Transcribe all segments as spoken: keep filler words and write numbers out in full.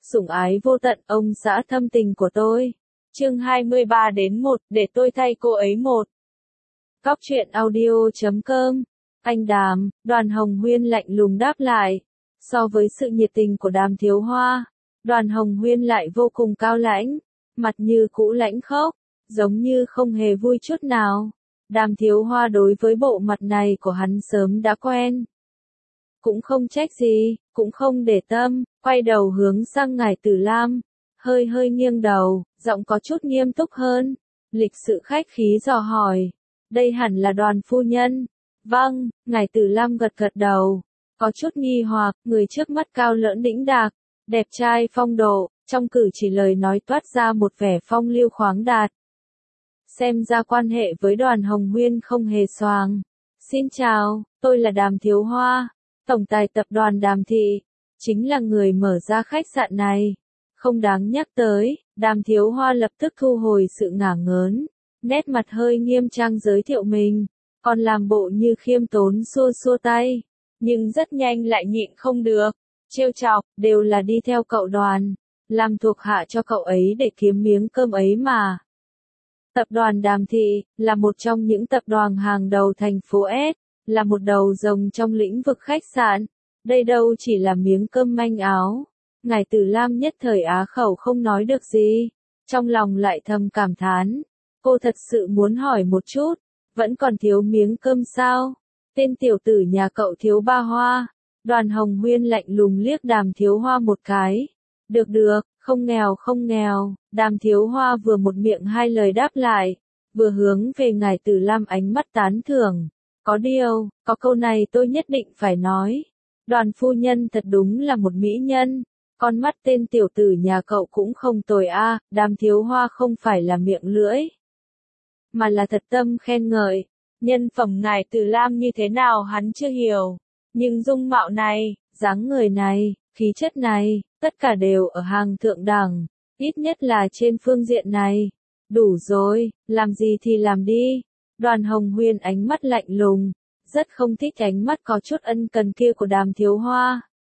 sủng ái vô tận ông xã thâm tình của tôi. Chương hai mươi ba đến một, để tôi thay cô ấy một. Cóc truyện audio chấm com. Anh Đàm, Đoàn Hồng Huyên lạnh lùng đáp lại. So với sự nhiệt tình của Đàm Thiếu Hoa, Đoàn Hồng Huyên lại vô cùng cao lãnh, mặt như cũ lãnh khốc, giống như không hề vui chút nào. Đàm Thiếu Hoa đối với bộ mặt này của hắn sớm đã quen. Cũng không trách gì, cũng không để tâm, quay đầu hướng sang Ngải Tử Lam, hơi hơi nghiêng đầu, giọng có chút nghiêm túc hơn, lịch sự khách khí dò hỏi, đây hẳn là Đoàn phu nhân. Vâng, Ngải Tử Lam gật gật đầu, có chút nghi hoặc, người trước mắt cao lỡn đĩnh đạc, đẹp trai phong độ, trong cử chỉ lời nói toát ra một vẻ phong lưu khoáng đạt. Xem ra quan hệ với Đoàn Hồng Huyên không hề xoàng. Xin chào, tôi là Đàm Thiếu Hoa, tổng tài tập đoàn Đàm Thị, chính là người mở ra khách sạn này. Không đáng nhắc tới, Đàm Thiếu Hoa lập tức thu hồi sự ngả ngớn, nét mặt hơi nghiêm trang giới thiệu mình, còn làm bộ như khiêm tốn xua xua tay, nhưng rất nhanh lại nhịn không được, trêu chọc, đều là đi theo cậu Đoàn, làm thuộc hạ cho cậu ấy để kiếm miếng cơm ấy mà. Tập đoàn Đàm Thị là một trong những tập đoàn hàng đầu thành phố S, là một đầu rồng trong lĩnh vực khách sạn, đây đâu chỉ là miếng cơm manh áo. Ngải Tử Lam nhất thời á khẩu không nói được gì, trong lòng lại thầm cảm thán, cô thật sự muốn hỏi một chút, vẫn còn thiếu miếng cơm sao? Tên tiểu tử nhà cậu thiếu ba hoa. Đoàn Hồng Huyên lạnh lùng liếc Đàm Thiếu Hoa một cái. Được được, không nghèo không nghèo. Đàm Thiếu Hoa vừa một miệng hai lời đáp lại, vừa hướng về Ngải Tử Lam ánh mắt tán thưởng. Có điều, có câu này tôi nhất định phải nói. Đoàn phu nhân thật đúng là một mỹ nhân. Con mắt tên tiểu tử nhà cậu cũng không tồi a. À. Đàm Thiếu Hoa không phải là miệng lưỡi, mà là thật tâm khen ngợi. Nhân phẩm Ngải Tử Lam như thế nào hắn chưa hiểu, nhưng dung mạo này, dáng người này, khí chất này, tất cả đều ở hàng thượng đẳng, ít nhất là trên phương diện này. Đủ rồi, làm gì thì làm đi. Đoàn Hồng Huyên ánh mắt lạnh lùng, rất không thích ánh mắt có chút ân cần kia của Đàm Thiếu Hoa.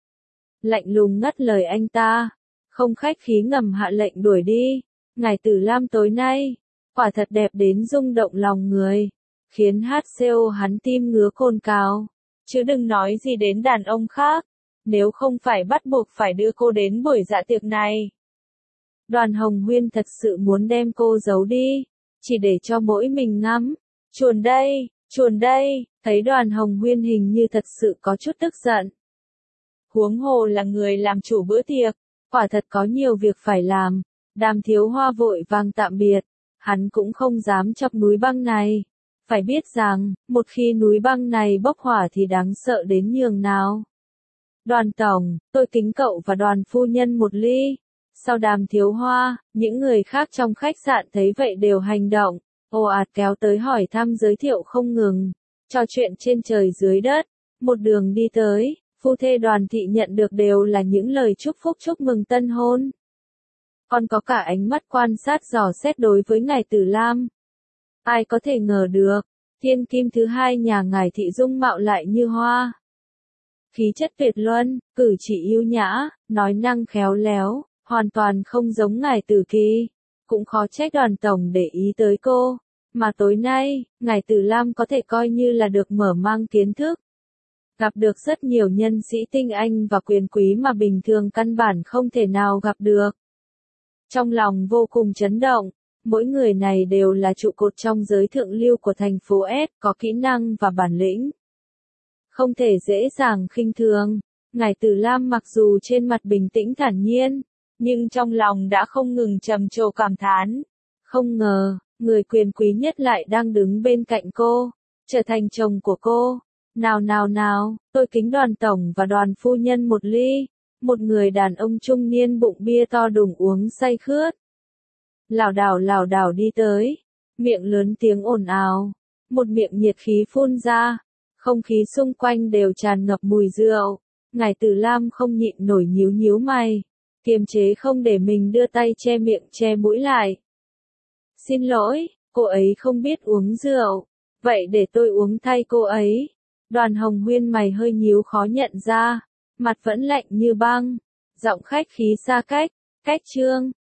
Lạnh lùng ngắt lời anh ta, không khách khí ngầm hạ lệnh đuổi đi. Ngải Tử Lam tối nay, quả thật đẹp đến rung động lòng người, khiến hát xê o hắn tim ngứa cồn cào, chứ đừng nói gì đến đàn ông khác, nếu không phải bắt buộc phải đưa cô đến buổi dạ tiệc này. Đoàn Hồng Huyên thật sự muốn đem cô giấu đi, chỉ để cho mỗi mình ngắm. Chuồn đây, chuồn đây, thấy Đoàn Hồng Huyên hình như thật sự có chút tức giận. Huống hồ là người làm chủ bữa tiệc, quả thật có nhiều việc phải làm. Đàm Thiếu Hoa vội vàng tạm biệt, hắn cũng không dám chọc núi băng này. Phải biết rằng, một khi núi băng này bốc hỏa thì đáng sợ đến nhường nào. Đoàn tổng, tôi kính cậu và Đoàn phu nhân một ly. Sau Đàm Thiếu Hoa, những người khác trong khách sạn thấy vậy đều hành động, ồ ạt kéo tới hỏi thăm giới thiệu không ngừng, trò chuyện trên trời dưới đất. Một đường đi tới, phu thê Đoàn Thị nhận được đều là những lời chúc phúc chúc mừng tân hôn. Còn có cả ánh mắt quan sát dò xét đối với Ngải Tử Lam. Ai có thể ngờ được, thiên kim thứ hai nhà Ngải Thị dung mạo lại như hoa. Khí chất tuyệt luân, cử chỉ yêu nhã, nói năng khéo léo, hoàn toàn không giống Ngải Tử Kỳ. Cũng khó trách Đoàn tổng để ý tới cô, mà tối nay, Ngải Tử Lam có thể coi như là được mở mang kiến thức. Gặp được rất nhiều nhân sĩ tinh anh và quyền quý mà bình thường căn bản không thể nào gặp được. Trong lòng vô cùng chấn động, mỗi người này đều là trụ cột trong giới thượng lưu của thành phố S, có kỹ năng và bản lĩnh. Không thể dễ dàng khinh thường. Ngải Tử Lam mặc dù trên mặt bình tĩnh thản nhiên, nhưng trong lòng đã không ngừng trầm trồ cảm thán. Không ngờ, người quyền quý nhất lại đang đứng bên cạnh cô, trở thành chồng của cô. Nào nào nào, tôi kính Đoàn tổng và Đoàn phu nhân một ly. Một người đàn ông trung niên bụng bia to đùng uống say khướt, lảo đảo lảo đảo đi tới, miệng lớn tiếng ồn ào, một miệng nhiệt khí phun ra, không khí xung quanh đều tràn ngập mùi rượu. Ngải Tử Lam không nhịn nổi nhíu nhíu mày, kiềm chế không để mình đưa tay che miệng che mũi lại. Xin lỗi, cô ấy không biết uống rượu, vậy để tôi uống thay cô ấy. Đoàn Hồng Huyên mày hơi nhíu khó nhận ra, mặt vẫn lạnh như băng, Giọng khách khí xa cách, cách trương.